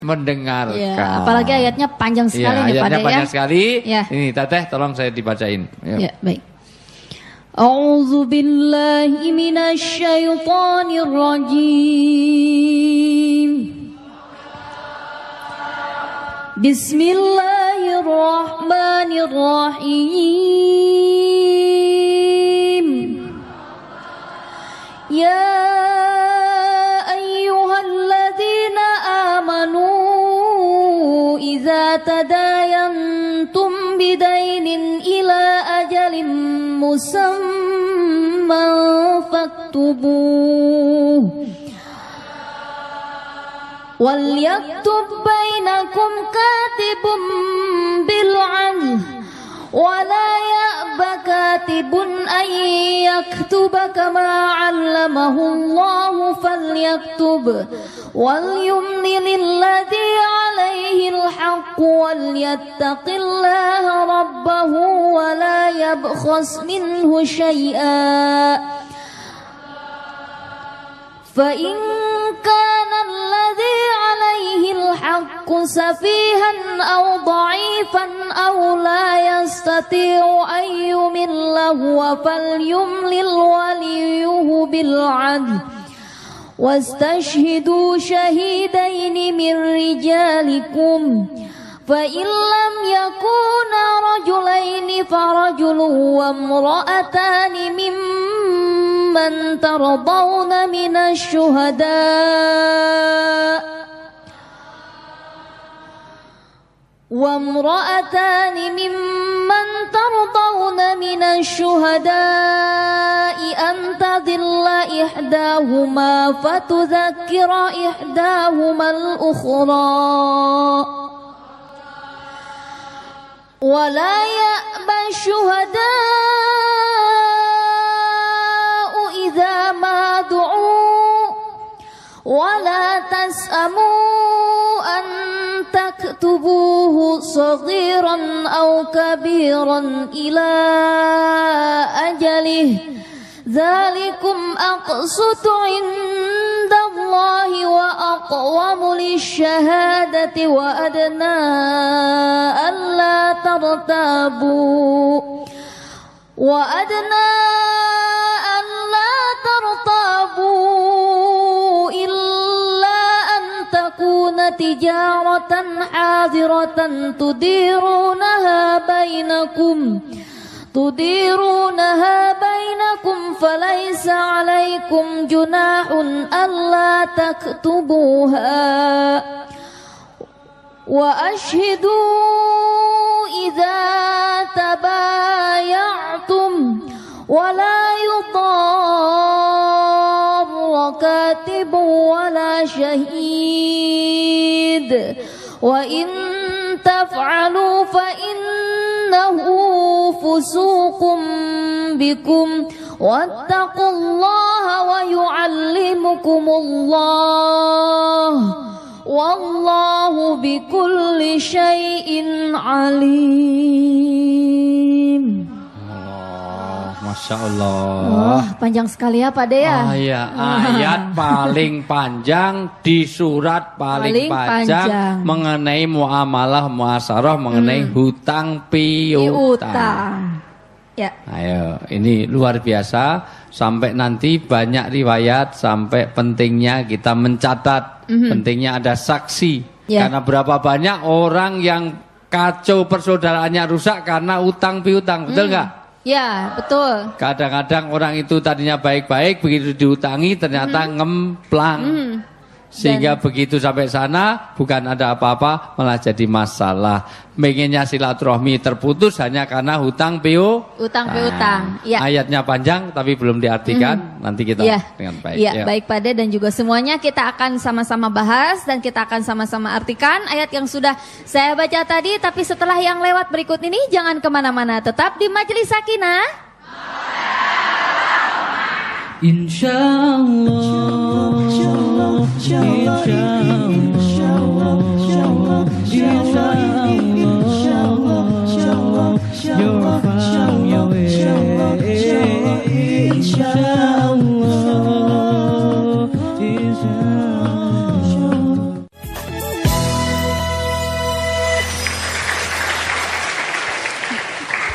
mendengarkan. Ya, apalagi ayatnya panjang sekali nih ayatnya Pak De, panjang sekali. Ya. Ini Teteh tolong saya dibacain. Ya, baik. A'udzu billahi minasy syaithanir rajim. Bismillahirrahmanirrahim. Ya ayyuhalladzina amanu idza tadayantum bidainin ila ajalin musamman faktubuh wal yaktub bainakum katibun bil 'adl wa la ya'ba katibun an yaktuba kama 'allamahu Allahu falyaktub wal yumlil ladzi 'alaihi al-haqq wal yattaqillaha rabbahu wa la yabkhas minhu syai'a fa in kana alladzi 'alaihi al-haqqu safihan aw dha'ifan aw la yastati'u an yumilla huwa falyumlil waliyuhu bil 'adl wastashhidu shahidaini min rijalikum fa in lam yakuna rajulaini farajulun wa imra'atani mimman tardawna minasy syuhada' وامرأتان ممن ترضون من الشهداء أن تضل إحداهما فتذكر إحداهما الأخرى ولا يأبى الشهداء إذا ما دعوا ولا تسأموا أن تكتبوه صغيرا أو كبيرا إلى أجله ذلكم أقسط عند الله وأقوم للشهادة وأدنى ألا ترتابوا تجارة حاضرة تديرونها بينكم فليس عليكم جناح ألا تكتبوها وأشهدوا إذا تبايعتم ولا يضار كاتب ولا شهيد وإن تفعلوا فإنه فسوق بكم واتقوا الله ويعلمكم الله والله بكل شيء عليم. Masya Allah. Wah, panjang sekali ya Pak De ya. Ayat paling panjang di surat paling panjang mengenai muamalah muasarah, mengenai hutang piutang. Ya. Ayo, ini luar biasa. Sampai nanti banyak riwayat sampai pentingnya kita mencatat, pentingnya ada saksi. Ya. Karena berapa banyak orang yang kacau persaudaraannya rusak karena utang piutang, betul nggak? Ya, betul. Kadang-kadang orang itu tadinya baik-baik, begitu diutangi ternyata ngemplang. Sehingga begitu sampai sana bukan ada apa-apa, malah jadi masalah. Pengennya silaturahmi terputus hanya karena hutang piutang. Ya. Ayatnya panjang tapi belum diartikan. Nanti kita dengan baik. Ya, baik Pak De dan juga semuanya kita akan sama-sama bahas dan kita akan sama-sama artikan ayat yang sudah saya baca tadi. Tapi setelah yang lewat berikut ini jangan kemana-mana, tetap di Majelis Sakinah. Insyaallah, insyaallah, insyaallah, insyaallah, insyaallah, insyaallah, insyaallah, insyaallah, insyaallah, insyaallah.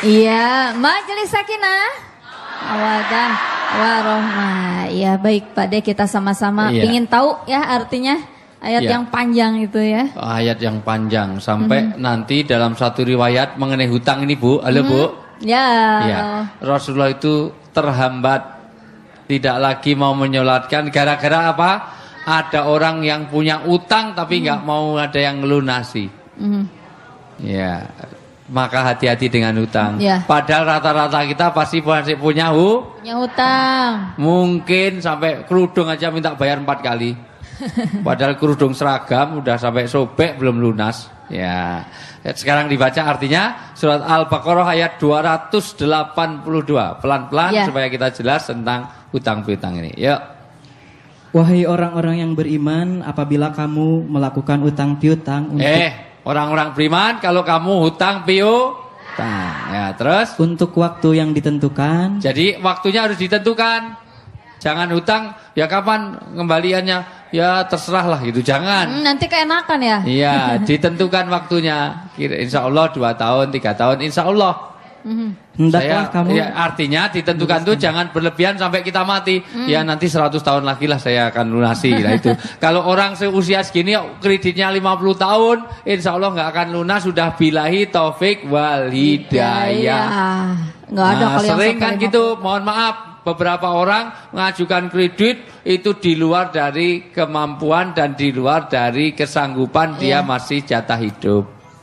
Iya, Majelis Sakinah Mawaddah Warohmah. Ya baik Pak De, kita sama-sama ingin tahu ya artinya ayat yang panjang itu ya. Ayat yang panjang sampai nanti dalam satu riwayat mengenai hutang ini Bu. Halo Bu. Ya. Rasulullah itu terhambat, tidak lagi mau menyolatkan gara-gara apa? Ada orang yang punya utang tapi nggak mau ada yang melunasi. Ya, maka hati-hati dengan hutang. Padahal rata-rata kita pasti masih punya hutang. Mungkin sampai kerudung aja minta bayar 4 kali. Padahal kerudung seragam udah sampai sobek belum lunas. Ya. Sekarang dibaca artinya surat Al-Baqarah ayat 282. Pelan-pelan supaya kita jelas tentang hutang piutang ini. Yuk. Wahai orang-orang yang beriman, apabila kamu melakukan utang piutang orang-orang beriman, kalau kamu hutang piutang, ya terus untuk waktu yang ditentukan. Jadi waktunya harus ditentukan. Jangan hutang, ya kapan kembaliannya? Ya terserah lah gitu, jangan. Nanti keenakan ya? Iya, ditentukan waktunya. Insya Allah 2 tahun, 3 tahun, insya Allah. Hendaklah kamu. Ya, artinya ditentukan tuh jangan berlebihan sampai kita mati. Ya nanti 100 tahun lagi lah saya akan lunasi. Nah itu. Kalau orang seusia segini kreditnya 50 tahun, insya Allah nggak akan lunas. Sudah bilahi taufik wal hidayah. Nggak ada Nah, sering kan gitu. Mohon maaf. Beberapa orang mengajukan kredit itu di luar dari kemampuan dan di luar dari kesanggupan dia masih jatah hidup.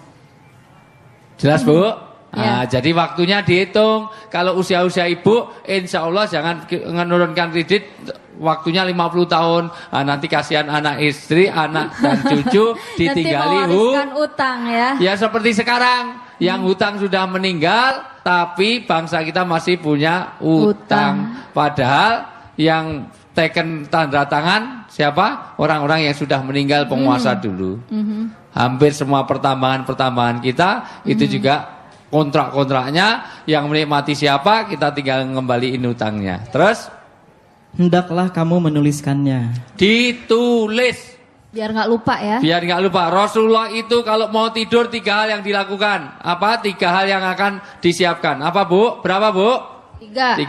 Jelas Bu? Nah, jadi waktunya dihitung. Kalau usia-usia ibu, insya Allah jangan menurunkan kredit. Waktunya 50 tahun. Nah, nanti kasihan anak istri, anak dan cucu ditinggali utang ya. Ya seperti sekarang. Yang hutang sudah meninggal, tapi bangsa kita masih punya utang. Padahal yang teken tanda tangan siapa? Orang-orang yang sudah meninggal penguasa dulu. Hampir semua pertambangan kita itu juga kontrak-kontraknya yang menikmati siapa, kita tinggal ngembaliin utangnya. Terus hendaklah kamu menuliskannya. Ditulis. Biar nggak lupa ya. Biar nggak lupa. Rasulullah itu kalau mau tidur 3 hal yang dilakukan. Apa? 3 hal yang akan disiapkan. Apa Bu? Berapa Bu? 3.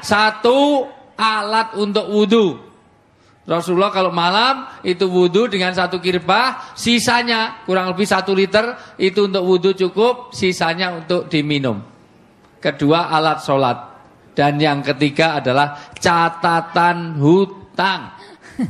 1 alat untuk wudhu. Rasulullah kalau malam itu wudhu dengan 1 kirbah. Sisanya kurang lebih 1 liter. Itu untuk wudhu cukup. Sisanya untuk diminum. Kedua alat sholat. Dan yang ketiga adalah catatan hutang.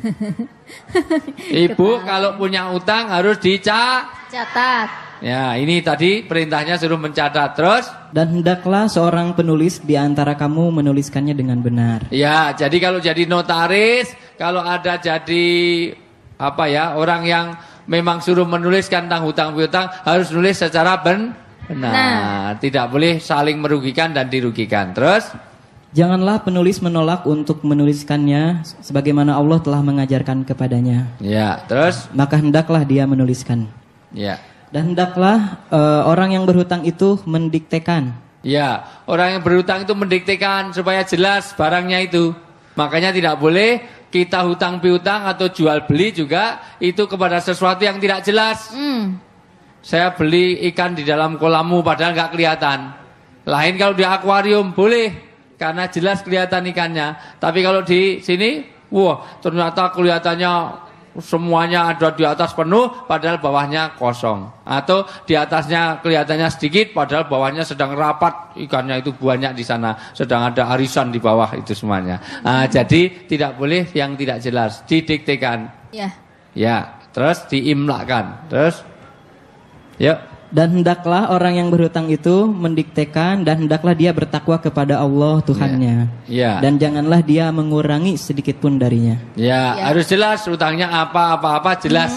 Ibu kalau punya utang harus dicatat. Ya, ini tadi perintahnya suruh mencatat. Terus dan hendaklah seorang penulis di antara kamu menuliskannya dengan benar. Ya, jadi kalau jadi notaris, kalau ada jadi apa ya, orang yang memang suruh menuliskan tentang hutang piutang harus nulis secara benar. Tidak boleh saling merugikan dan dirugikan. Terus janganlah penulis menolak untuk menuliskannya sebagaimana Allah telah mengajarkan kepadanya. Ya, terus maka hendaklah dia menuliskan. Ya. Dan hendaklah orang yang berhutang itu mendiktekan. Ya, orang yang berhutang itu mendiktekan supaya jelas barangnya itu. Makanya tidak boleh kita hutang piutang atau jual beli juga itu kepada sesuatu yang tidak jelas. Saya beli ikan di dalam kolammu padahal nggak kelihatan. Lain kalau di akuarium boleh. Karena jelas kelihatan ikannya. Tapi kalau di sini, wah ternyata kelihatannya semuanya ada di atas penuh, padahal bawahnya kosong. Atau di atasnya kelihatannya sedikit, padahal bawahnya sedang rapat. Ikannya itu banyak di sana. Sedang ada arisan di bawah itu semuanya. Jadi tidak boleh yang tidak jelas. Didiktekan. Ya, terus diimlakkan. Terus, yuk. Dan hendaklah orang yang berhutang itu mendiktekan dan hendaklah dia bertakwa kepada Allah Tuhannya. Dan janganlah dia mengurangi sedikit pun darinya. Harus jelas hutangnya apa jelas.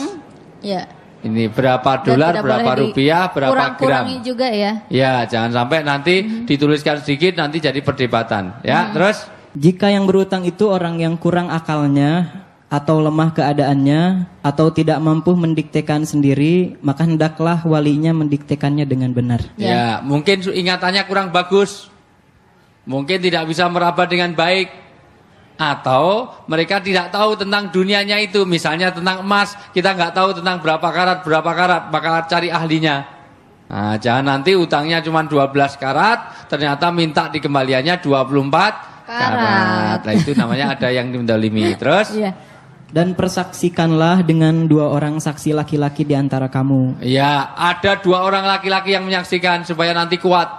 Ini berapa dolar, berapa rupiah, berapa gram. Juga ya. Ya, jangan sampai nanti dituliskan sedikit nanti jadi perdebatan. Ya, terus jika yang berhutang itu orang yang kurang akalnya atau lemah keadaannya, atau tidak mampu mendiktekan sendiri, maka hendaklah walinya mendiktekannya dengan benar. Ya, mungkin ingatannya kurang bagus, mungkin tidak bisa meraba dengan baik, atau mereka tidak tahu tentang dunianya itu, misalnya tentang emas, kita nggak tahu tentang berapa karat, maka cari ahlinya. Nah, jangan nanti utangnya cuma 12 karat, ternyata minta dikembaliannya 24 karat. Nah, itu namanya ada yang mendolimi. Terus? Iya. Dan persaksikanlah dengan 2 orang saksi laki-laki di antara kamu. Ya, ada 2 orang laki-laki yang menyaksikan supaya nanti kuat.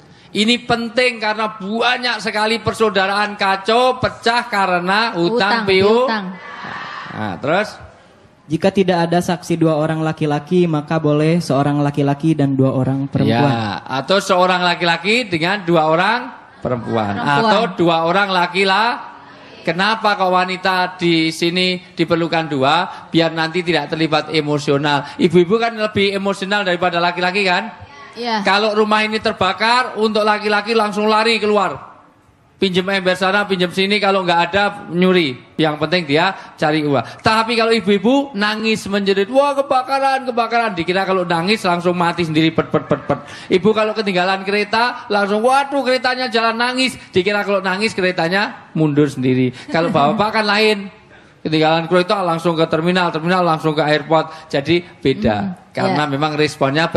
Ini penting karena banyak sekali persaudaraan kacau, pecah karena utang piutang. Nah, terus? Jika tidak ada saksi 2 orang laki-laki, maka boleh seorang laki-laki dan 2 orang perempuan. Ya, atau seorang laki-laki dengan 2 orang perempuan. Atau 2 orang laki-laki. Kenapa kok wanita di sini diperlukan 2? Biar nanti tidak terlibat emosional. Ibu-ibu kan lebih emosional daripada laki-laki kan? Iya. Kalau rumah ini terbakar, untuk laki-laki langsung lari keluar. Pinjem ember sana, pinjem sini, kalau nggak ada nyuri. Yang penting dia cari uang. Tapi kalau ibu-ibu nangis menjerit, wah kebakaran, kebakaran. Dikira kalau nangis langsung mati sendiri, pet. Ibu kalau ketinggalan kereta, langsung waduh keretanya jalan nangis. Dikira kalau nangis keretanya mundur sendiri. Kalau bapak kan lain. Ketinggalan kereta langsung ke terminal langsung ke airport. Jadi beda. Karena memang responnya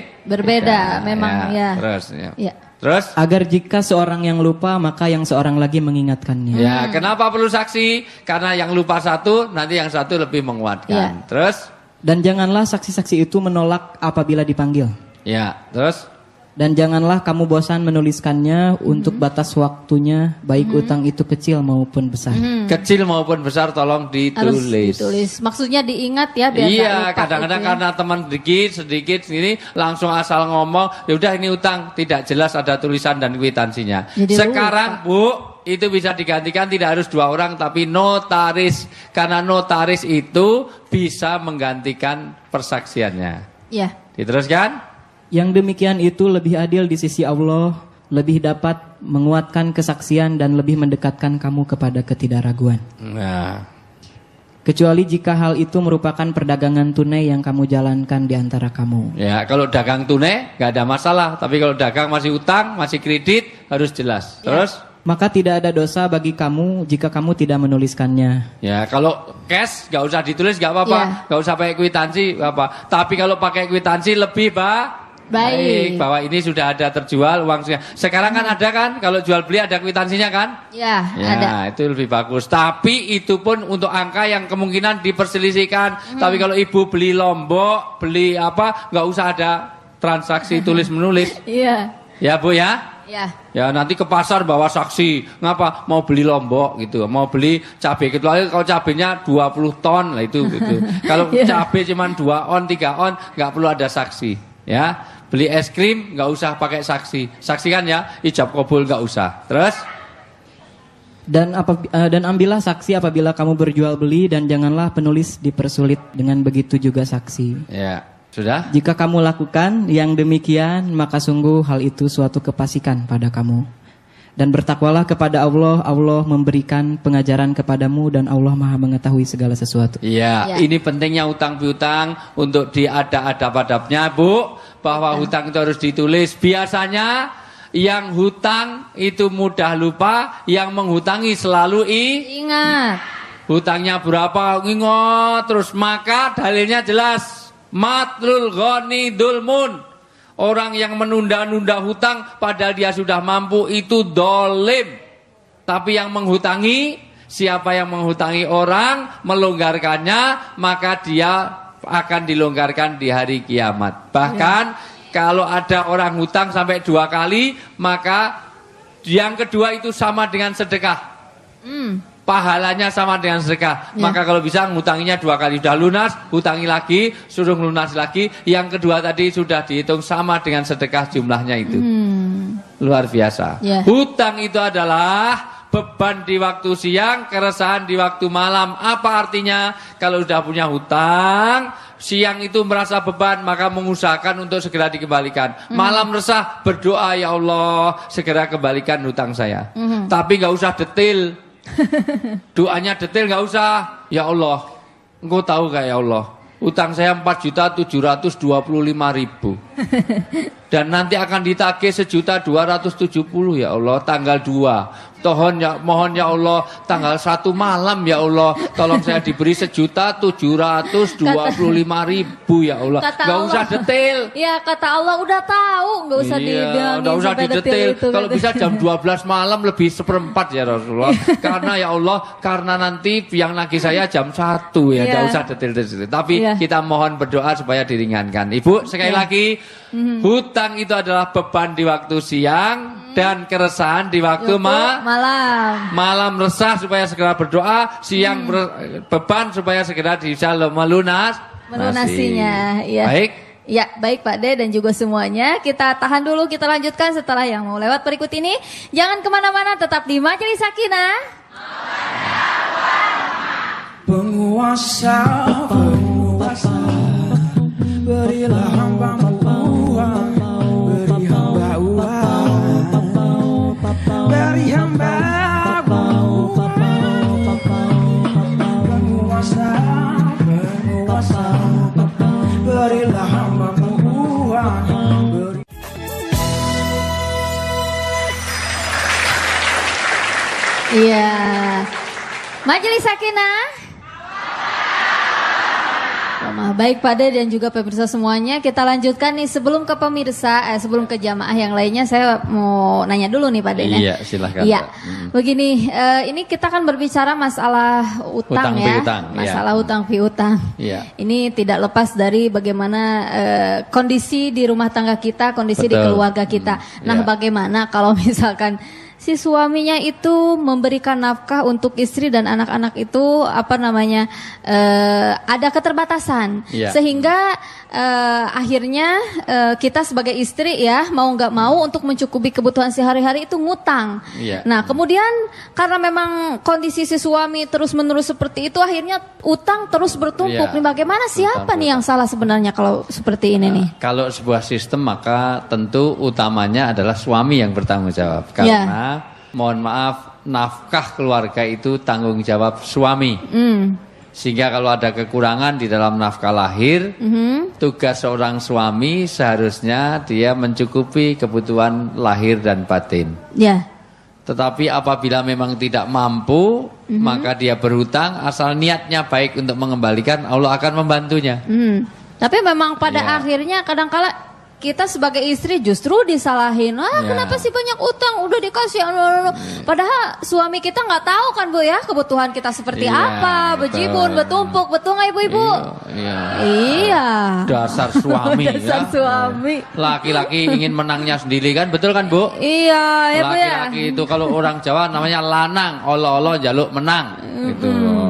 berbeda. Memang ya. Terus ya. Terus? Agar jika seorang yang lupa, maka yang seorang lagi mengingatkannya. Ya, kenapa perlu saksi? Karena yang lupa satu, nanti yang satu lebih menguatkan. Ya. Terus? Dan janganlah saksi-saksi itu menolak apabila dipanggil. Ya, terus? Dan janganlah kamu bosan menuliskannya untuk batas waktunya, baik utang itu kecil maupun besar. Kecil maupun besar tolong ditulis. Harus ditulis. Maksudnya diingat ya biar iya, lupa kadang-kadang itu ya. karena teman sedikit sini langsung asal ngomong, ya udah ini utang, tidak jelas ada tulisan dan kwitansinya. Jadi sekarang Bu, itu bisa digantikan tidak harus 2 orang tapi notaris. Karena notaris itu bisa menggantikan persaksiannya. Iya. Diteruskan? Yang demikian itu lebih adil di sisi Allah, lebih dapat menguatkan kesaksian dan lebih mendekatkan kamu kepada ketidakraguan. Nah. Kecuali jika hal itu merupakan perdagangan tunai yang kamu jalankan di antara kamu. Ya, kalau dagang tunai nggak ada masalah, tapi kalau dagang masih utang, masih kredit harus jelas. Terus? Maka tidak ada dosa bagi kamu jika kamu tidak menuliskannya. Ya, kalau cash nggak usah ditulis nggak apa-apa, nggak usah pakai kwitansi nggak apa. Tapi kalau pakai kwitansi lebih baik bahwa ini sudah ada terjual uangnya. Sekarang kan ada kan, kalau jual beli ada kwitansinya kan? Ya, ada. Itu lebih bagus. Tapi itu pun untuk angka yang kemungkinan diperselisihkan. Tapi kalau ibu beli lombok, beli apa, nggak usah ada transaksi tulis menulis. Iya. Ya Bu ya. Ya. Ya nanti ke pasar bawa saksi. Ngapa? Mau beli lombok gitu. Mau beli cabai. Kecuali kalau cabainya 20 ton lah itu gitu. Kalau cabai cuma 2 on, 3 on, nggak perlu ada saksi. Ya, beli es krim nggak usah pakai saksi. Saksikan ya, ijab kabul nggak usah. Terus? Dan ambillah saksi apabila kamu berjual beli dan janganlah penulis dipersulit dengan begitu juga saksi. Ya, sudah. Jika kamu lakukan yang demikian, maka sungguh hal itu suatu kefasikan pada kamu. Dan bertakwalah kepada Allah, Allah memberikan pengajaran kepadamu dan Allah Maha mengetahui segala sesuatu. Iya, ini pentingnya utang piutang untuk diadab-adabnya, Bu, bahwa hutang itu harus ditulis. Biasanya yang hutang itu mudah lupa, yang menghutangi selalu ingat. Hutangnya berapa? Ingat terus, maka dalilnya jelas. Matlul ghani dulmun. Orang yang menunda-nunda hutang padahal dia sudah mampu itu dolim. Tapi yang menghutangi, siapa yang menghutangi orang, melonggarkannya, maka dia akan dilonggarkan di hari kiamat. Bahkan kalau ada orang hutang sampai 2 kali, maka yang kedua itu sama dengan sedekah. Pahalanya sama dengan sedekah. Maka kalau bisa ngutanginya 2 kali, sudah lunas, hutangi lagi, suruh lunas lagi. Yang kedua tadi sudah dihitung sama dengan sedekah jumlahnya itu. Luar biasa. Hutang itu adalah beban di waktu siang, keresahan di waktu malam. Apa artinya? Kalau sudah punya hutang, siang itu merasa beban, maka mengusahakan untuk segera dikembalikan. Malam resah, berdoa, ya Allah, segera kembalikan hutang saya. Tapi nggak usah detail. Doanya detail nggak usah. Ya Allah, engkau tahu gak ya Allah, utang saya 4.725.000. Dan nanti akan ditagih 1.270.000 ya Allah, tanggal 2. Mohon ya Allah, tanggal 1 malam ya Allah, tolong saya diberi 1.725.000 ya Allah. Gak usah detail. Ya kata Allah udah tahu, gak usah dibilangin. Gak usah detail. Kalau bisa jam 12 malam lebih 1/4 ya Rasulullah. Karena ya Allah, karena nanti yang nagih saya jam 1 ya, gak usah detail-detail. Tapi kita mohon berdoa supaya diringankan. Ibu sekali lagi, hutang itu adalah beban di waktu siang dan keresahan di waktu malam. Malam resah supaya segera berdoa, siang beban supaya segera bisa melunasinya. Ya. Baik. Ya, baik Pak De dan juga semuanya. Kita tahan dulu, kita lanjutkan setelah yang mau lewat berikut ini. Jangan kemana-mana, tetap di Majelis Sakinah. Penguasa, berilah hamba-Mu uang, beri hamba uang, beri hamba uang. Penguasa, berilah hamba-Mu uang. Iya, Majelis Sakinah. Baik Pak De dan juga pemirsa semuanya, kita lanjutkan nih sebelum ke pemirsa, sebelum ke jamaah yang lainnya, saya mau nanya dulu nih Pak De. Iya, silahkan. Iya, begini, ini kita kan berbicara masalah utang ya, masalah utang piutang. Iya. Ini tidak lepas dari bagaimana kondisi di rumah tangga kita, kondisi di keluarga kita. Nah, bagaimana kalau misalkan si suaminya itu memberikan nafkah untuk istri dan anak-anak itu ada keterbatasan sehingga akhirnya kita sebagai istri ya mau nggak mau untuk mencukupi kebutuhan sehari-hari itu ngutang. Nah kemudian karena memang kondisi si suami terus-menerus seperti itu akhirnya utang terus bertumpuk. Nih bagaimana, siapa nih yang salah sebenarnya kalau seperti ini nih? Kalau sebuah sistem maka tentu utamanya adalah suami yang bertanggung jawab karena mohon maaf, nafkah keluarga itu tanggung jawab suami. Sehingga kalau ada kekurangan di dalam nafkah lahir, tugas seorang suami seharusnya dia mencukupi kebutuhan lahir dan batin. Tetapi apabila memang tidak mampu, maka dia berhutang, asal niatnya baik untuk mengembalikan, Allah akan membantunya. Tapi memang pada akhirnya kadang-kala kita sebagai istri justru disalahin. Kenapa sih banyak utang? Udah dikasih. Padahal suami kita nggak tahu kan Bu ya kebutuhan kita seperti apa. Bejibun, betumpuk, betul nggak ibu-ibu? Iya. Dasar suami. Dasar suami. Laki-laki ingin menangnya sendiri kan, betul kan Bu? Iya ya Bu ya. Laki-laki itu kalau orang Jawa namanya lanang, olo-olo jaluk menang. Gitu.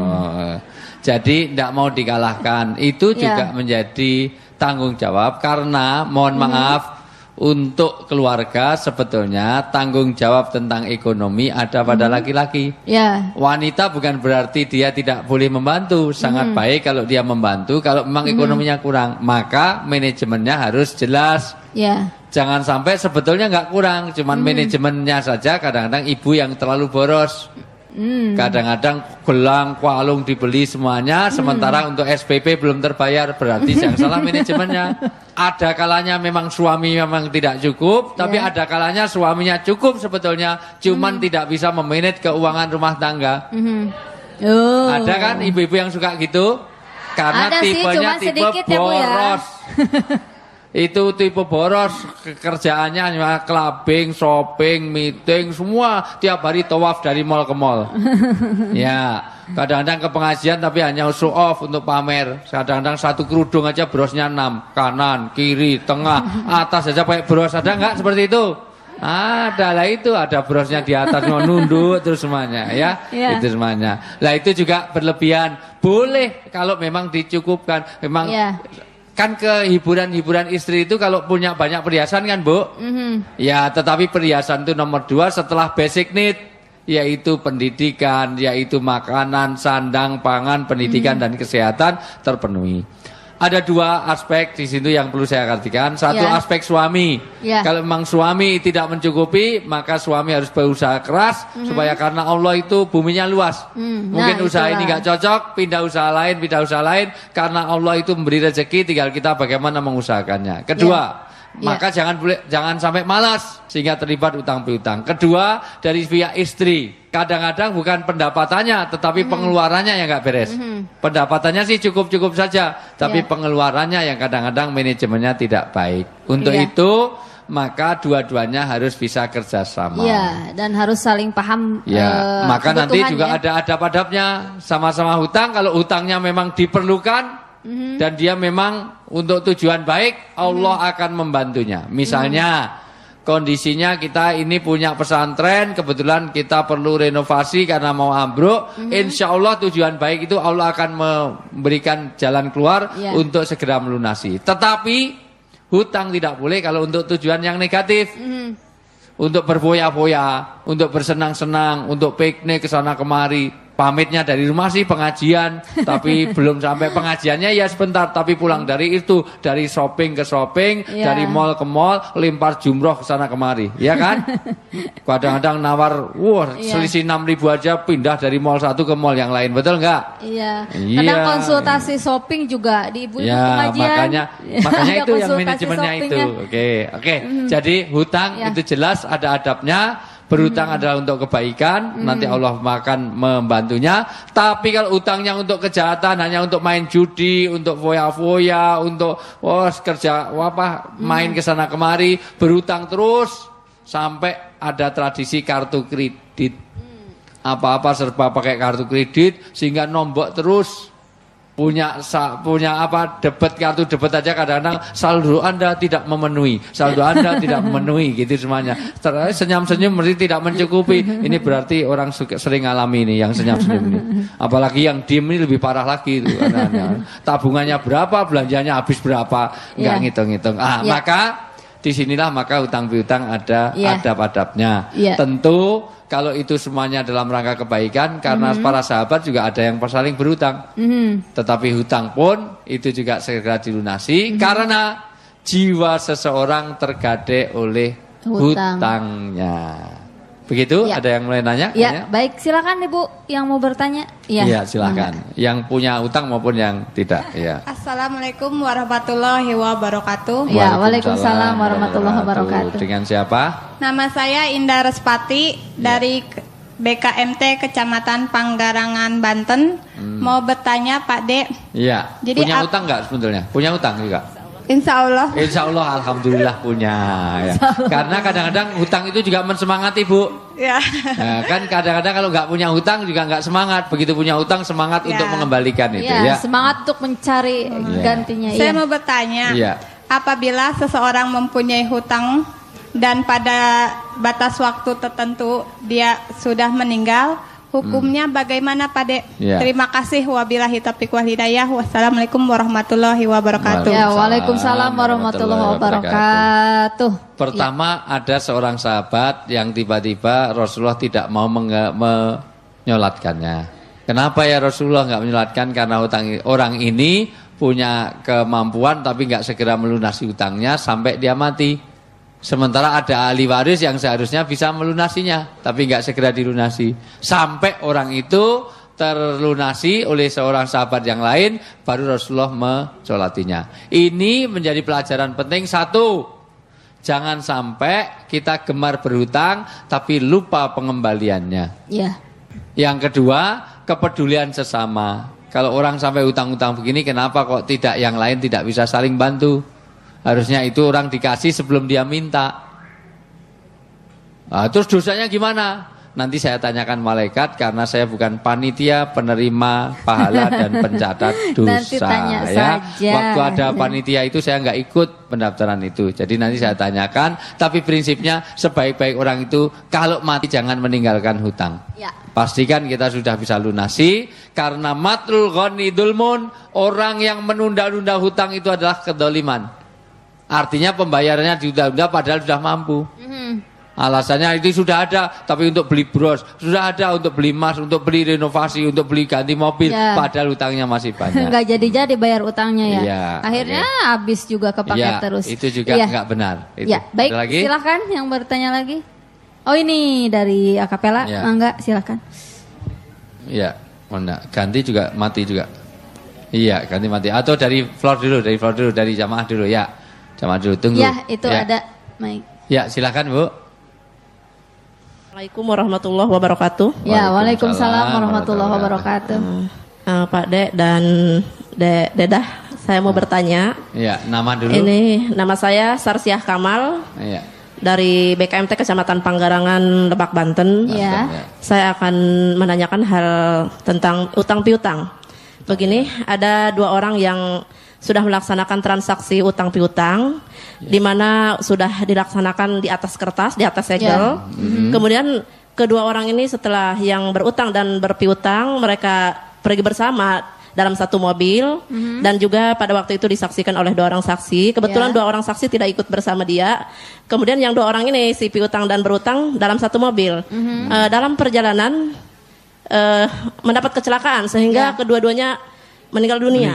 Jadi tidak mau dikalahkan. Itu juga menjadi tanggung jawab karena mohon maaf untuk keluarga sebetulnya tanggung jawab tentang ekonomi ada pada laki-laki. Wanita bukan berarti dia tidak boleh membantu, sangat baik kalau dia membantu. Kalau memang ekonominya kurang, maka manajemennya harus jelas. Jangan sampai sebetulnya nggak kurang, cuman manajemennya saja. Kadang-kadang ibu yang terlalu boros. Kadang-kadang gelang, kualung dibeli semuanya, sementara untuk SPP belum terbayar, berarti yang salah manajemennya. Ada kalanya memang suami memang tidak cukup, tapi ada kalanya suaminya cukup sebetulnya, cuman tidak bisa memanage keuangan rumah tangga. Ada kan ibu-ibu yang suka gitu? Karena tipenya tipe boros. Itu tipe boros, kerjaannya hanya clubbing, shopping, meeting, semua tiap hari tawaf dari mall ke mall. Kadang-kadang ke pengajian tapi hanya show off untuk pamer. Kadang-kadang satu kerudung aja brosnya 6, kanan, kiri, tengah, atas aja pakai bros. Ada nggak seperti itu? Ada lah, itu ada brosnya di atas mau nunduk terus semuanya itu semuanya. Lah itu juga berlebihan. Boleh kalau memang dicukupkan. Memang kan ke hiburan istri itu kalau punya banyak perhiasan kan Bu? Tetapi perhiasan itu nomor 2 setelah basic need, yaitu pendidikan, yaitu makanan, sandang, pangan, pendidikan dan kesehatan terpenuhi. Ada 2 aspek di situ yang perlu saya perhatikan. Satu aspek suami. Kalau memang suami tidak mencukupi, maka suami harus berusaha keras supaya karena Allah itu buminya luas. Mungkin usaha ini nggak cocok, pindah usaha lain. Karena Allah itu memberi rezeki, tinggal kita bagaimana mengusahakannya. Kedua, maka jangan sampai malas sehingga terlibat utang piutang. Kedua, dari pihak istri, kadang-kadang bukan pendapatannya tetapi pengeluarannya yang nggak beres. Pendapatannya sih cukup saja, tapi pengeluarannya yang kadang-kadang manajemennya tidak baik. Untuk itu maka dua-duanya harus bisa kerjasama. Ya, dan harus saling paham. Ya, maka nanti juga ada adab-adabnya. Sama-sama hutang, kalau hutangnya memang diperlukan dan dia memang untuk tujuan baik, Allah akan membantunya. Misalnya kondisinya kita ini punya pesantren, kebetulan kita perlu renovasi karena mau ambruk. Insya Allah tujuan baik itu Allah akan memberikan jalan keluar untuk segera melunasi. Tetapi hutang tidak boleh kalau untuk tujuan yang negatif. Untuk berfoya-foya, untuk bersenang-senang, untuk piknik ke sana kemari. Pamitnya dari rumah sih pengajian, tapi belum sampai pengajiannya ya sebentar, tapi pulang dari itu, dari shopping ke shopping, dari mall ke mall, lempar jumroh ke sana kemari, ya kan? Kadang-kadang nawar, selisih 6.000 aja pindah dari mall satu ke mall yang lain, betul nggak? Iya. Kadang konsultasi shopping juga di ibu-ibu pengajian. Makanya itu yang manajemennya itu. Oke. Jadi hutang itu jelas ada adabnya. Berhutang adalah untuk kebaikan, nanti Allah akan membantunya. Tapi kalau utangnya untuk kejahatan, hanya untuk main judi, untuk foya-foya, untuk main ke sana kemari, berhutang terus sampai ada tradisi kartu kredit. Apa-apa serba pakai kartu kredit sehingga nombok terus. Punya debit, kartu debit aja kadang-kadang saldo Anda tidak memenuhi, gitu semuanya. Senyum-senyum mesti tidak mencukupi. Ini berarti orang sering alami ini, yang senyum-senyum ini. Apalagi yang diem ini lebih parah lagi itu. Tabungannya berapa, belanjanya habis berapa, nggak ngitung-ngitung. Maka disinilah maka hutang piutang ada adab-adabnya. Tentu kalau itu semuanya dalam rangka kebaikan, karena para sahabat juga ada yang saling berhutang. Tetapi hutang pun itu juga segera dilunasi karena jiwa seseorang tergadai oleh hutangnya. Begitu? Ada yang mulai nanya? Ya, baik, silakan Ibu yang mau bertanya. Iya, silakan. Yang punya hutang maupun yang tidak. Ya. Assalamualaikum warahmatullahi wabarakatuh. Ya, waalaikumsalam warahmatullahi wabarakatuh. Dengan siapa? Nama saya Indah Respati dari BKMT Kecamatan Panggarangan, Banten. Mau bertanya Pak De. Iya. Punya hutang nggak sebetulnya? Punya hutang juga? Insya Allah. Insya Allah, alhamdulillah punya. Ya. Karena kadang-kadang hutang itu juga mensemangati, Bu. Ya. Nah, kan kadang-kadang kalau nggak punya hutang juga nggak semangat. Begitu punya hutang semangat untuk mengembalikan itu. Ya. Semangat untuk mencari gantinya. Saya mau bertanya, apabila seseorang mempunyai hutang dan pada batas waktu tertentu dia sudah meninggal, hukumnya bagaimana Pak De? Terima kasih, wabillahi taufiq wal hidayah. Wassalamualaikum warahmatullahi wabarakatuh. Ya, waalaikumsalam warahmatullahi wabarakatuh. Pertama, ada seorang sahabat yang tiba-tiba Rasulullah tidak mau menyolatkannya. Kenapa ya Rasulullah nggak menyolatkan? Karena orang ini punya kemampuan tapi nggak segera melunasi hutangnya sampai dia mati. Sementara ada ahli waris yang seharusnya bisa melunasinya, tapi nggak segera dilunasi. Sampai orang itu terlunasi oleh seorang sahabat yang lain, baru Rasulullah mensolatinya. Ini menjadi pelajaran penting. Satu, jangan sampai kita gemar berhutang, tapi lupa pengembaliannya. Yang kedua, kepedulian sesama. Kalau orang sampai hutang-hutang begini, kenapa kok tidak yang lain tidak bisa saling bantu? Harusnya itu orang dikasih sebelum dia minta. Terus dosanya gimana? Nanti saya tanyakan malaikat karena saya bukan panitia penerima pahala dan pencatat dosa. Nanti tanya saja. Waktu ada panitia itu saya nggak ikut pendaftaran itu. Jadi nanti saya tanyakan. Tapi prinsipnya sebaik-baik orang itu kalau mati jangan meninggalkan hutang. Pastikan kita sudah bisa lunasi. Karena matrul ghani dzulmun, orang yang menunda-nunda hutang itu adalah kedoliman. Artinya pembayarannya ditunda-tunda padahal sudah mampu. Alasannya itu sudah ada, tapi untuk beli bros, sudah ada untuk beli emas, untuk beli renovasi, untuk beli ganti mobil, padahal utangnya masih banyak. Nggak jadi-jadi bayar utangnya ya. Akhirnya habis juga kepake terus. Itu juga nggak benar. Itu. Baik, silakan yang bertanya lagi. Oh ini dari akapela, enggak silakan. Iya, mana ganti juga mati juga. Iya, ganti mati. Atau dari floor dulu, dari jamaah dulu ya. Jamaah dulu, tunggu. Ya, itu ada mic. Ya, silakan Bu. Assalamualaikum warahmatullahi wabarakatuh. Ya, waalaikumsalam warahmatullahi wabarakatuh. Pak Dek dan Dedah, saya mau bertanya. Ya, nama dulu. Ini nama saya Sarsiah Kamal. Iya. Dari BKMT Kecamatan Panggarangan, Lebak, Banten. Ya. Saya akan menanyakan hal tentang utang piutang. Begini, ada 2 orang yang sudah melaksanakan transaksi utang piutang, di mana sudah dilaksanakan di atas kertas, di atas segel. Kemudian kedua orang ini setelah yang berutang dan berpiutang, mereka pergi bersama dalam satu mobil, dan juga pada waktu itu disaksikan oleh 2 orang saksi. Kebetulan 2 orang saksi tidak ikut bersama dia. Kemudian yang 2 orang ini, si piutang dan berutang, dalam satu mobil. Dalam perjalanan mendapat kecelakaan sehingga kedua-duanya meninggal dunia.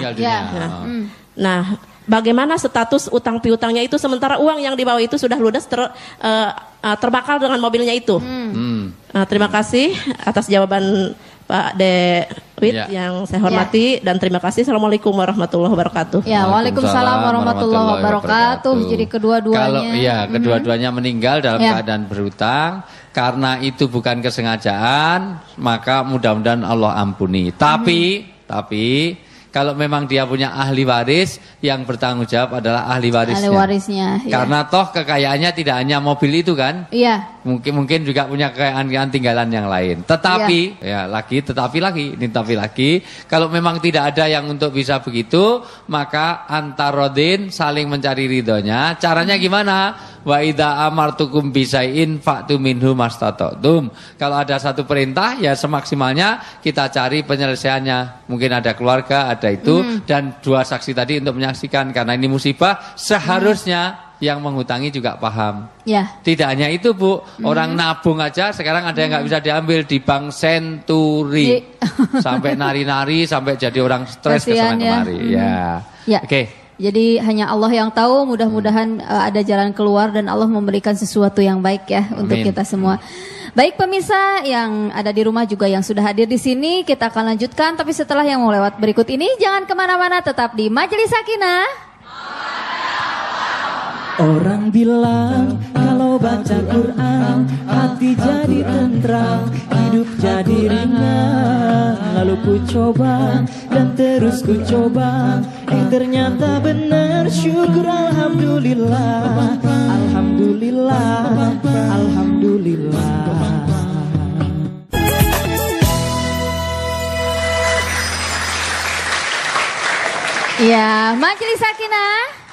Nah, bagaimana status utang piutangnya itu sementara uang yang dibawa itu sudah ludes terbakar dengan mobilnya itu. Terima kasih atas jawaban Pak Dewit yang saya hormati dan terima kasih. Assalamualaikum warahmatullahi wabarakatuh. Ya, waalaikumsalam warahmatullahi wabarakatuh. Jadi kedua-duanya. Kedua-duanya meninggal dalam keadaan berhutang. Karena itu bukan kesengajaan, maka mudah-mudahan Allah ampuni. Tapi kalau memang dia punya ahli waris, yang bertanggung jawab adalah ahli warisnya. Ahli warisnya. Karena toh kekayaannya tidak hanya mobil itu kan? Iya. Mungkin juga punya kekayaan tinggalan yang lain. Tetapi tetapi lagi, kalau memang tidak ada yang untuk bisa begitu, maka antarodin saling mencari ridhonya. Caranya gimana? Wa idza amartukum bisaiin fa'tu minhu mastata'tum. Kalau ada satu perintah ya semaksimalnya kita cari penyelesaiannya. Mungkin ada keluarga, ada itu dan 2 saksi tadi untuk menyaksikan karena ini musibah seharusnya yang menghutangi juga paham. Ya. Tidak hanya itu Bu, orang nabung aja sekarang ada yang nggak bisa diambil di Bank Senturi. Sampai nari-nari sampai jadi orang stres kesana kemari. Ya. Oke. Jadi hanya Allah yang tahu, mudah-mudahan ada jalan keluar dan Allah memberikan sesuatu yang baik ya untuk kita semua. Baik pemirsa yang ada di rumah juga yang sudah hadir di sini, kita akan lanjutkan tapi setelah yang mau lewat berikut ini jangan kemana-mana, tetap di Majelis Sakinah. Orang bilang kalau baca Quran hati jadi tentram, hidup jadi ringan. Lalu ku coba dan terus ku coba, ternyata benar. Syukur alhamdulillah, alhamdulillah, alhamdulillah. Ya, Majelis Sakinah.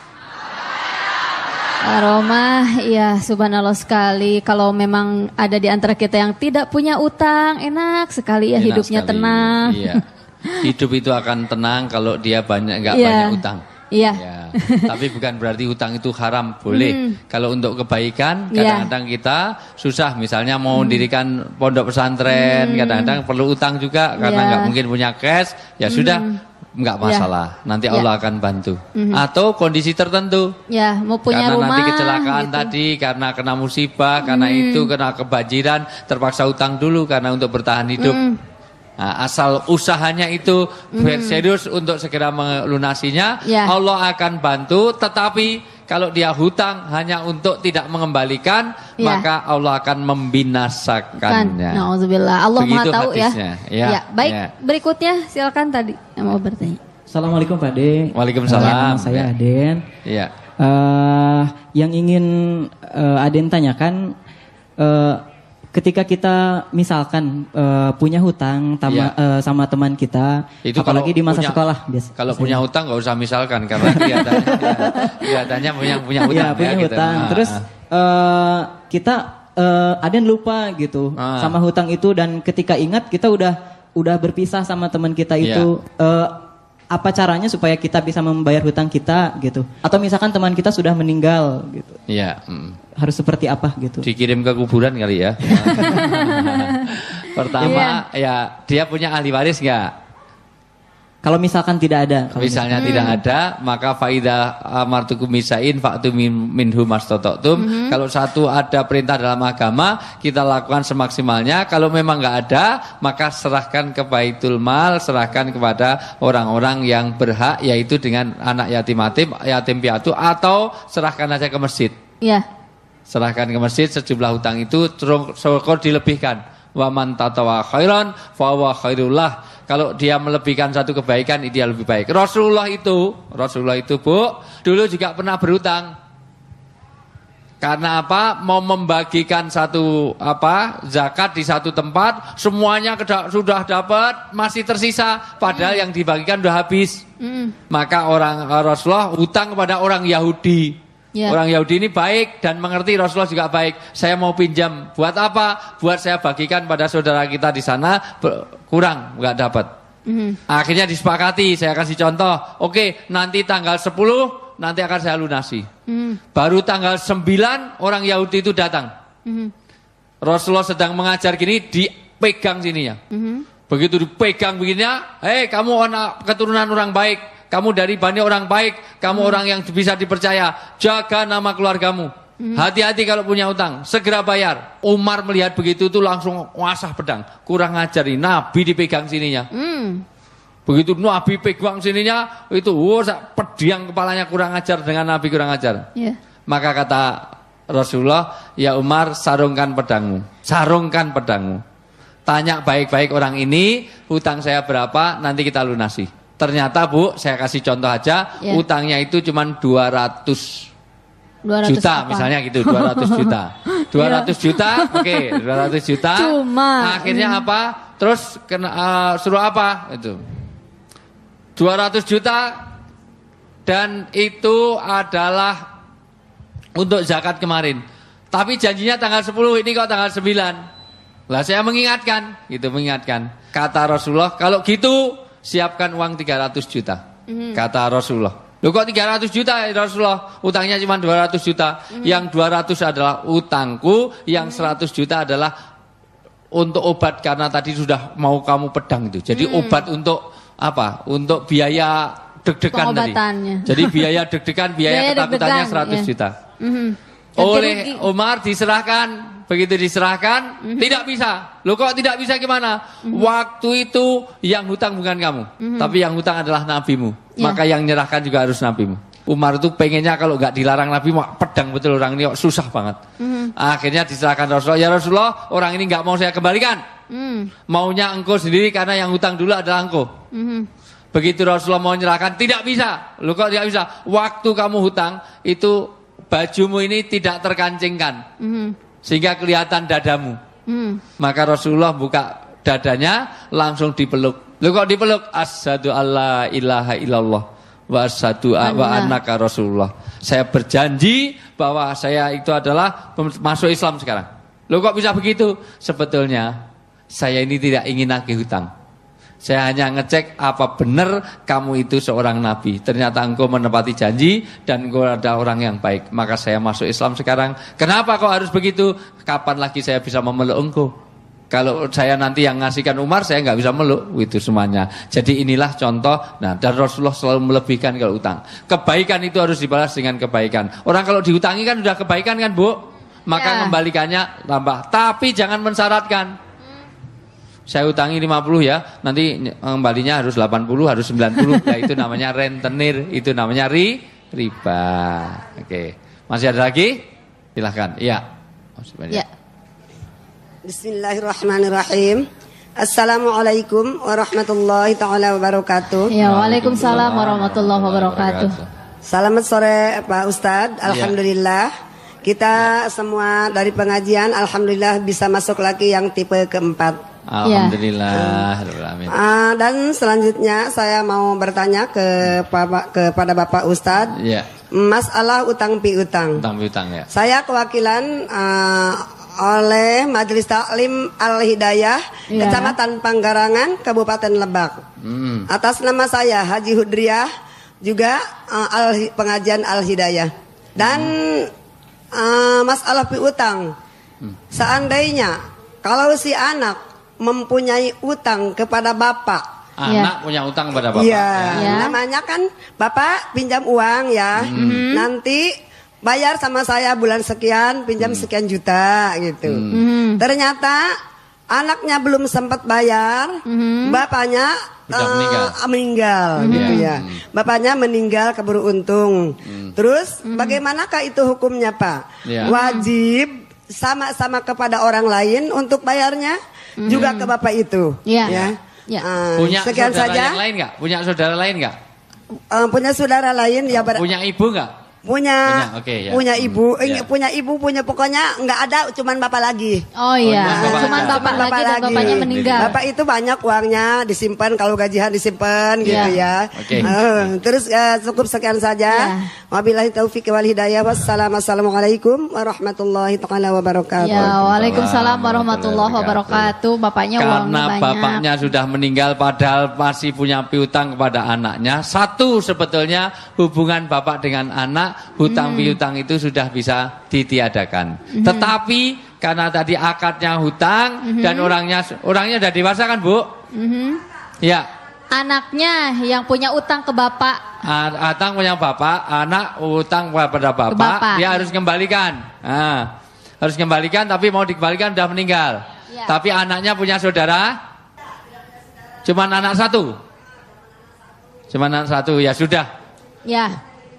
Aroma, ya subhanallah sekali. Kalau memang ada di antara kita yang tidak punya utang, enak sekali ya, hidupnya tenang. Iya. Hidup itu akan tenang kalau dia banyak banyak utang. Iya. Ya. Tapi bukan berarti utang itu haram, boleh. Kalau untuk kebaikan, kadang-kadang kita susah. Misalnya mau mendirikan pondok pesantren, kadang-kadang perlu utang juga karena nggak mungkin punya cash. Ya sudah. Enggak masalah, nanti Allah akan bantu. Atau kondisi tertentu. Ya, mau punya karena rumah. Karena nanti kecelakaan tadi, karena kena musibah, karena itu, kena kebanjiran, terpaksa utang dulu karena untuk bertahan hidup. Nah, asal usahanya itu serius untuk segera melunasinya, Allah akan bantu. Tetapi kalau dia hutang hanya untuk tidak mengembalikan, maka Allah akan membinasakannya. Nauzubillah. Allah Maha tahu hadisnya. Ya. Baik, berikutnya silakan tadi yang mau bertanya. Assalamualaikum Pak De. Waalaikumsalam. Saya Aden. Iya. Yang ingin Aden tanyakan, ketika kita misalkan punya hutang sama teman kita, itu apalagi di masa sekolah, kalau punya hutang nggak usah misalkan karena kelihatannya punya hutang. Ya, punya hutang. Gitu. Terus kita Aden lupa gitu sama hutang itu, dan ketika ingat kita udah berpisah sama teman kita itu. Apa caranya supaya kita bisa membayar hutang kita gitu? Atau misalkan teman kita sudah meninggal gitu? Iya. Harus seperti apa gitu? Dikirim ke kuburan kali ya. Pertama, ya dia punya ahli waris nggak? Kalau misalkan tidak ada, misalnya tidak ada, maka faida amartukum misain fa'tu minhu mastata'tum. Kalau satu ada perintah dalam agama, kita lakukan semaksimalnya. Kalau memang nggak ada, maka serahkan ke Baitul Mal, serahkan kepada orang-orang yang berhak, yaitu dengan anak yatim piatu, atau serahkan aja ke masjid. Iya. Serahkan ke masjid sejumlah hutang itu, syukur dilebihkan. Wa man tatawa khairan fa huwa khairullah. Kalau dia melebihkan satu kebaikan, dia lebih baik. Rasulullah itu Bu, dulu juga pernah berhutang. Karena apa? Mau membagikan satu zakat di satu tempat, semuanya sudah dapat, masih tersisa, padahal yang dibagikan sudah habis. Maka Rasulullah hutang kepada orang Yahudi. Orang Yahudi ini baik dan mengerti, Rasulullah juga baik. Saya mau pinjam, buat apa? Buat saya bagikan pada saudara kita di sana, kurang, nggak dapat. Akhirnya disepakati, saya kasih contoh. Oke, nanti tanggal 10 nanti akan saya lunasi. Baru tanggal 9 orang Yahudi itu datang. Rasulullah sedang mengajar gini, dipegang sininya. Begitu dipegang begininya, hei kamu anak keturunan orang baik, kamu dari Bani orang baik, kamu orang yang bisa dipercaya, jaga nama keluargamu. Hati-hati kalau punya utang, segera bayar. Umar melihat begitu tuh langsung wasah pedang, kurang ajar ini, Nabi dipegang sininya. Begitu Nabi pegang sininya, itu pedang kepalanya, kurang ajar dengan Nabi kurang ajar. Maka kata Rasulullah, ya Umar, sarungkan pedangmu, sarungkan pedangmu. Tanya baik-baik orang ini, hutang saya berapa, nanti kita lunasi. Ternyata Bu, saya kasih contoh aja, utangnya itu cuma 200 juta apa? Misalnya gitu, 200 juta. 200 juta, oke, 200 juta. Cuma akhirnya apa? Terus suruh apa? Itu 200 juta, dan itu adalah untuk zakat kemarin. Tapi janjinya tanggal 10, ini kok tanggal 9. Lah saya mengingatkan, mengingatkan. Kata Rasulullah, kalau gitu siapkan uang 300 juta. Kata Rasulullah. Loh kok 300 juta ya Rasulullah? Utangnya cuma 200 juta. Yang 200 adalah utangku, yang 100 juta adalah untuk obat, karena tadi sudah mau kamu pedang itu. Jadi obat untuk apa? Untuk biaya deg-degan tadi. Jadi biaya deg-degan, biaya ketakutannya 100 juta. Oleh Umar diserahkan. Begitu diserahkan, tidak bisa. Loh kok tidak bisa gimana? Waktu itu yang hutang bukan kamu, tapi yang hutang adalah nabimu. Maka yang nyerahkan juga harus nabimu. Umar itu pengennya kalau nggak dilarang Nabi, mau pedang betul orang ini, susah banget. Akhirnya diserahkan Rasulullah. Ya Rasulullah, orang ini nggak mau saya kembalikan. Maunya engkau sendiri, karena yang hutang dulu adalah engkau. Begitu Rasulullah mau menyerahkan, tidak bisa. Loh kok tidak bisa? Waktu kamu hutang itu bajumu ini tidak terkancingkan. Sehingga kelihatan dadamu. Maka Rasulullah buka dadanya, langsung dipeluk. Lu kok dipeluk? Asyhadu alla ilaha illallah wa asyhadu wa annaka Rasulullah. Saya berjanji bahwa saya itu adalah masuk Islam sekarang. Lu kok bisa begitu? Sebetulnya saya ini tidak ingin nagih hutang. Saya hanya ngecek apa benar kamu itu seorang nabi. Ternyata engkau menepati janji dan engkau ada orang yang baik. Maka saya masuk Islam sekarang. Kenapa kok harus begitu? Kapan lagi saya bisa memeluk engkau? Kalau saya nanti yang ngasihkan Umar, saya nggak bisa meluk. Itu semuanya. Jadi inilah contoh. Nah, dan Rasulullah selalu melebihkan kalau utang. Kebaikan itu harus dibalas dengan kebaikan. Orang kalau dihutangi kan sudah kebaikan kan Bu? Maka kembalikannya tambah. Tapi jangan mensyaratkan. Saya utangi 50 ya, nanti kembalinya harus 80, harus 90. Nah, itu namanya rentenir, itu namanya riba. Oke. Masih ada lagi? Silahkan. Iya. Ya. Bismillahirrahmanirrahim. Assalamualaikum warahmatullahi taala wabarakatuh. Ya, waalaikumsalam warahmatullahi wabarakatuh. Selamat sore Pak Ustadz. Alhamdulillah. Kita semua dari pengajian alhamdulillah bisa masuk lagi yang tipe keempat. Alhamdulillah. Dan selanjutnya saya mau bertanya kepada Bapak Ustadz, masalah utang piutang. Utang piutang ya. Saya kewakilan oleh Majelis Taklim Al-Hidayah, Kecamatan Panggarangan, Kabupaten Lebak. Atas nama saya Haji Hudriah, juga pengajian Al-Hidayah. Dan masalah piutang, seandainya kalau si anak mempunyai utang kepada bapak Anak punya utang kepada bapak. Iya, namanya kan bapak pinjam uang ya. Nanti bayar sama saya bulan sekian, pinjam sekian juta gitu. Ternyata anaknya belum sempat bayar, bapaknya meninggal gitu ya. Bapaknya meninggal keburu untung. Terus bagaimanakah itu hukumnya Pak? Wajib sama-sama kepada orang lain untuk bayarnya juga ke bapak itu. Ya. Punya sekian saudara saja. yang lain nggak? Punya saudara lain nggak? Punya saudara lain ya. Punya ibu nggak? Punya ibu, punya ibu, punya pokoknya nggak ada, cuman bapak lagi. Oh iya, cuman bapak lagi dan bapaknya meninggal. Bapak itu banyak uangnya disimpan, kalau gajian disimpan gitu ya. Terus cukup sekian saja. Wabillahi taufiq wal hidayah. Wassalamualaikum warahmatullahi wabarakatuh. Ya, waalaikumsalam warahmatullahi wabarakatuh. Bapaknya uangnya banyak. Karena bapaknya sudah meninggal padahal masih punya piutang kepada anaknya. Satu, sebetulnya hubungan bapak dengan anak, hutang piutang itu sudah bisa ditiadakan. Tetapi karena tadi akadnya hutang dan orangnya sudah dewasa kan Bu? Ya. Anaknya yang punya utang ke bapak. Utang punya bapak, anak utang kepada bapak, dia harus kembalikan. Harus kembalikan, tapi mau dikembalikan sudah meninggal. Tapi anaknya punya saudara, cuma anak satu. Cuma anak satu, ya sudah. Ya.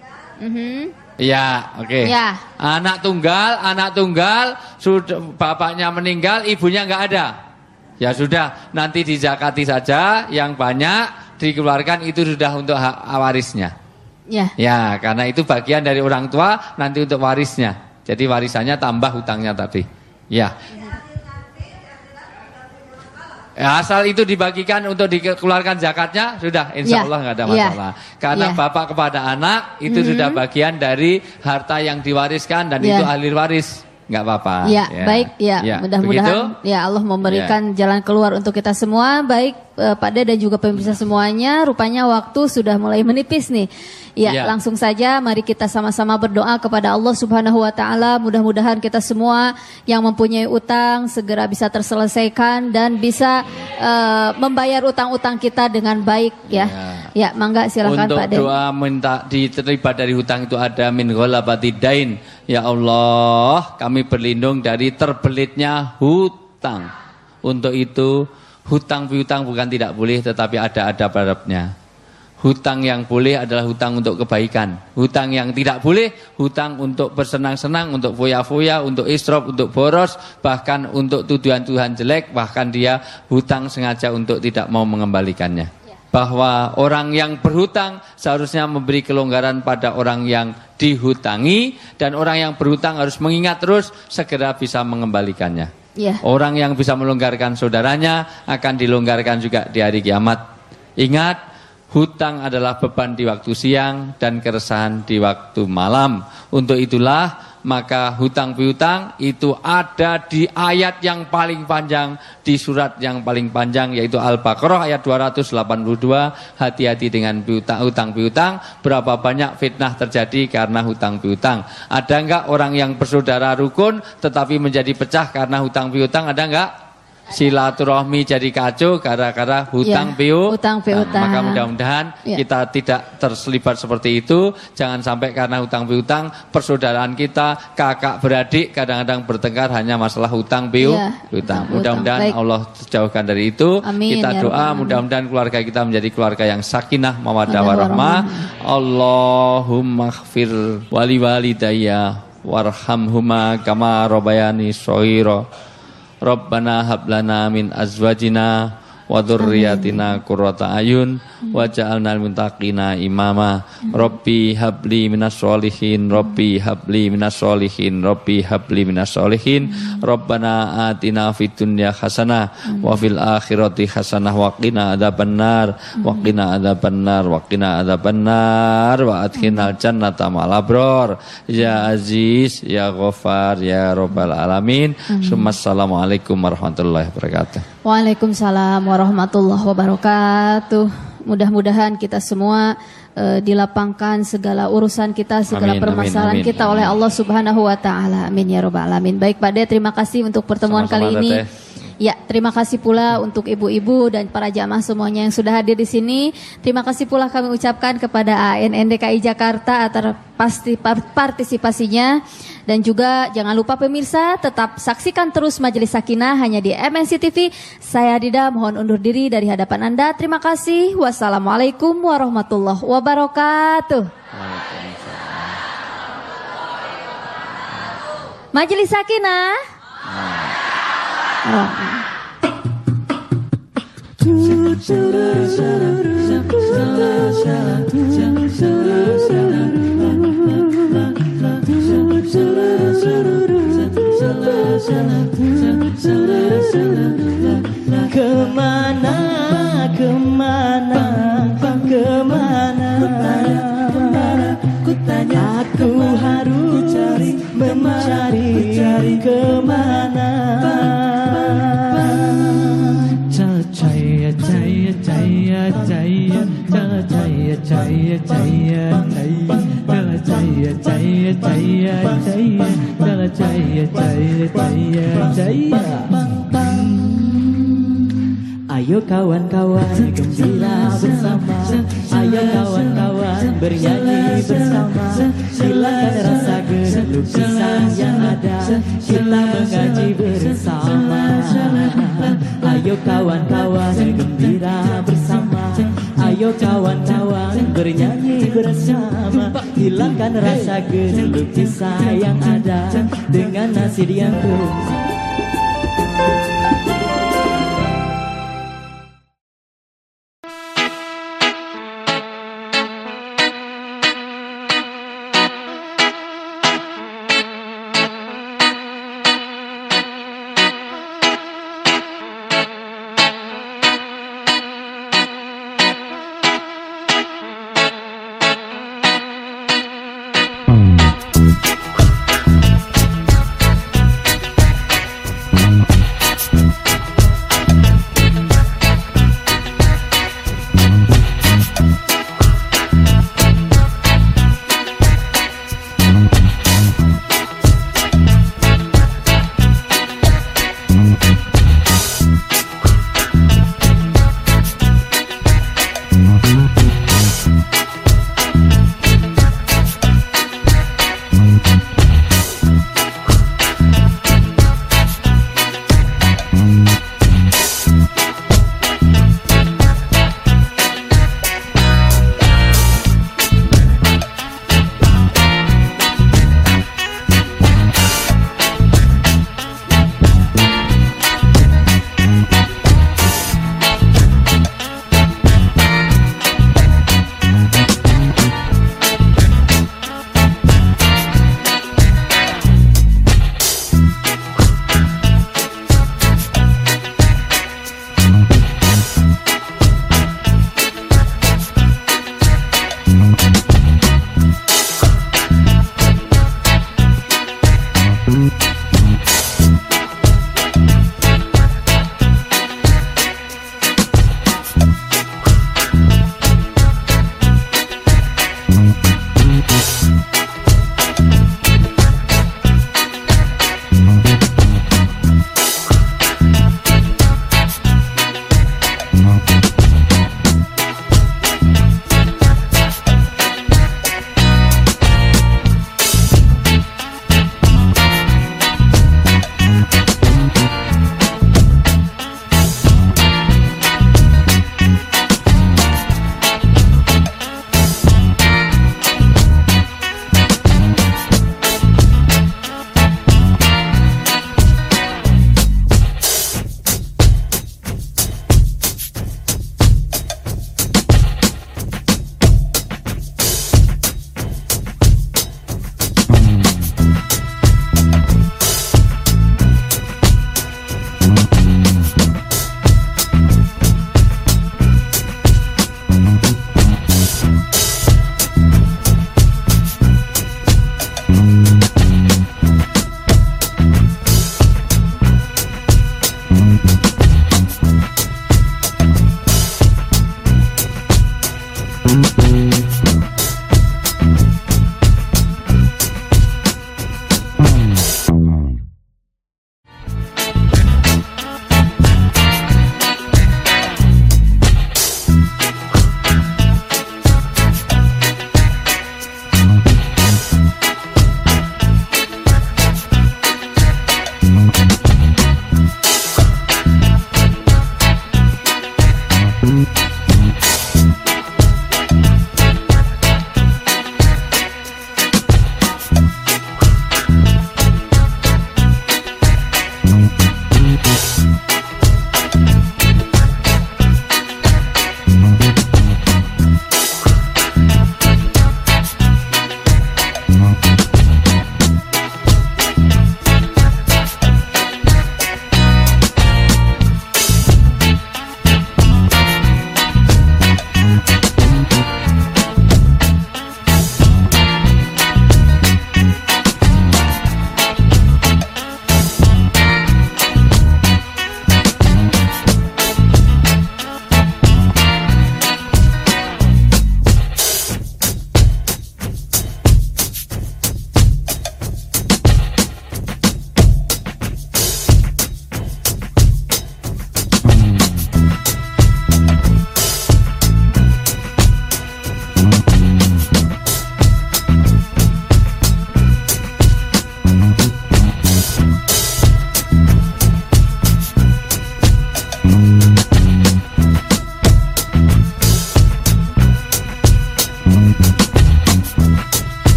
Ya, oke. Ya. Anak tunggal, sudah bapaknya meninggal, ibunya nggak ada. Ya sudah, nanti dizakati saja, yang banyak dikeluarkan itu sudah untuk hak warisnya. Ya, karena itu bagian dari orang tua, nanti untuk warisnya. Jadi warisannya tambah hutangnya tadi. Ya. Asal itu dibagikan untuk dikeluarkan zakatnya, sudah insya Allah nggak ada masalah. Karena bapak kepada anak itu sudah bagian dari harta yang diwariskan dan itu ahli waris. Nggak apa-apa. Baik, mudah-mudahan Allah memberikan jalan keluar untuk kita semua. Baik Pak De dan juga pemirsa semuanya, rupanya waktu sudah mulai menipis nih. Langsung saja mari kita sama-sama berdoa kepada Allah Subhanahu wa taala. Mudah-mudahan kita semua yang mempunyai utang segera bisa terselesaikan dan bisa membayar utang-utang kita dengan baik ya. Mangga silakan Pak De. Untuk doa minta diterlibat dari hutang itu ada min ghalabatidain. Ya Allah, kami berlindung dari terbelitnya hutang. Untuk itu hutang piutang bukan tidak boleh, tetapi ada adab-adabnya. Hutang yang boleh adalah hutang untuk kebaikan. Hutang yang tidak boleh, hutang untuk bersenang-senang, untuk foya-foya, untuk israf, untuk boros, bahkan untuk tuduhan-tuduhan jelek, bahkan dia hutang sengaja untuk tidak mau mengembalikannya. Bahwa orang yang berhutang seharusnya memberi kelonggaran pada orang yang dihutangi, dan orang yang berhutang harus mengingat terus segera bisa mengembalikannya. Orang yang bisa melonggarkan saudaranya akan dilonggarkan juga di hari kiamat. Ingat, hutang adalah beban di waktu siang dan keresahan di waktu malam. Untuk itulah maka hutang piutang itu ada di ayat yang paling panjang, di surat yang paling panjang, yaitu Al-Baqarah ayat 282. Hati-hati dengan hutang piutang. Berapa banyak fitnah terjadi karena hutang piutang. Ada enggak orang yang bersaudara rukun tetapi menjadi pecah karena hutang piutang? Ada enggak? Silaturahmi jadi kacau gara-gara hutang piutang. Maka mudah-mudahan kita tidak terselibat seperti itu. Jangan sampai karena hutang piutang persaudaraan kita, kakak beradik kadang-kadang bertengkar hanya masalah hutang piutang. Mudah-mudahan Allah jauhkan dari itu. Amin, kita doa mudah-mudahan keluarga kita menjadi keluarga yang sakinah mawaddah warahmah. Allahumma ighfir wali walidayya warhamhuma kama rabbayani shaghira. Rabbana hablana min azwajina wa dzurriyyatina qurrata ayun waj'alnal muttaqina imama. Rabbi habli minas sholihin, Rabbi habli minas sholihin, Rabbi habli minas sholihin. Rabbana atina fid dunya hasanah wa fil akhirati hasanah wa qina adzabannar wa qina adzabannar wa qina adzabannar wa adkhilnal jannata ma'al abrar ya aziz ya ghafar ya rabbal alamin. Assalamualaikum warahmatullahi wabarakatuh. Waalaikumsalam warahmatullahi wabarakatuh. Mudah-mudahan kita semua dilapangkan segala urusan kita, segala permasalahan kita oleh Allah Subhanahu wa taala. Amin ya rabbal alamin. Baik Pak De, terima kasih untuk pertemuan kali ini. Ya, terima kasih pula untuk ibu-ibu dan para jamaah semuanya yang sudah hadir di sini. Terima kasih pula kami ucapkan kepada ANN DKI Jakarta atas partisipasinya. Dan juga jangan lupa pemirsa tetap saksikan terus Majelis Sakinah hanya di MNC TV. Saya Dida mohon undur diri dari hadapan Anda. Terima kasih. Wassalamualaikum warahmatullahi wabarakatuh. Majelis Sakinah. Kemana aku harus mencari kemana? Cahaya, cahaya, cahaya, cahaya, cahaya, cahaya, cahaya, cahaya, cahaya, cahaya, cahaya, cahaya, cahaya. Ayo kawan-kawan gembira bersama, ayo kawan-kawan bernyanyi bersama. Silakan rasa geluk kisah yang ada, kita mengaji bersama. Ayo kawan-kawan gembira bersama, ayo kawan-kawan bernyanyi bersama. Hilangkan rasa geluk kisah yang ada dengan nasib yang tulus.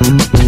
Dek.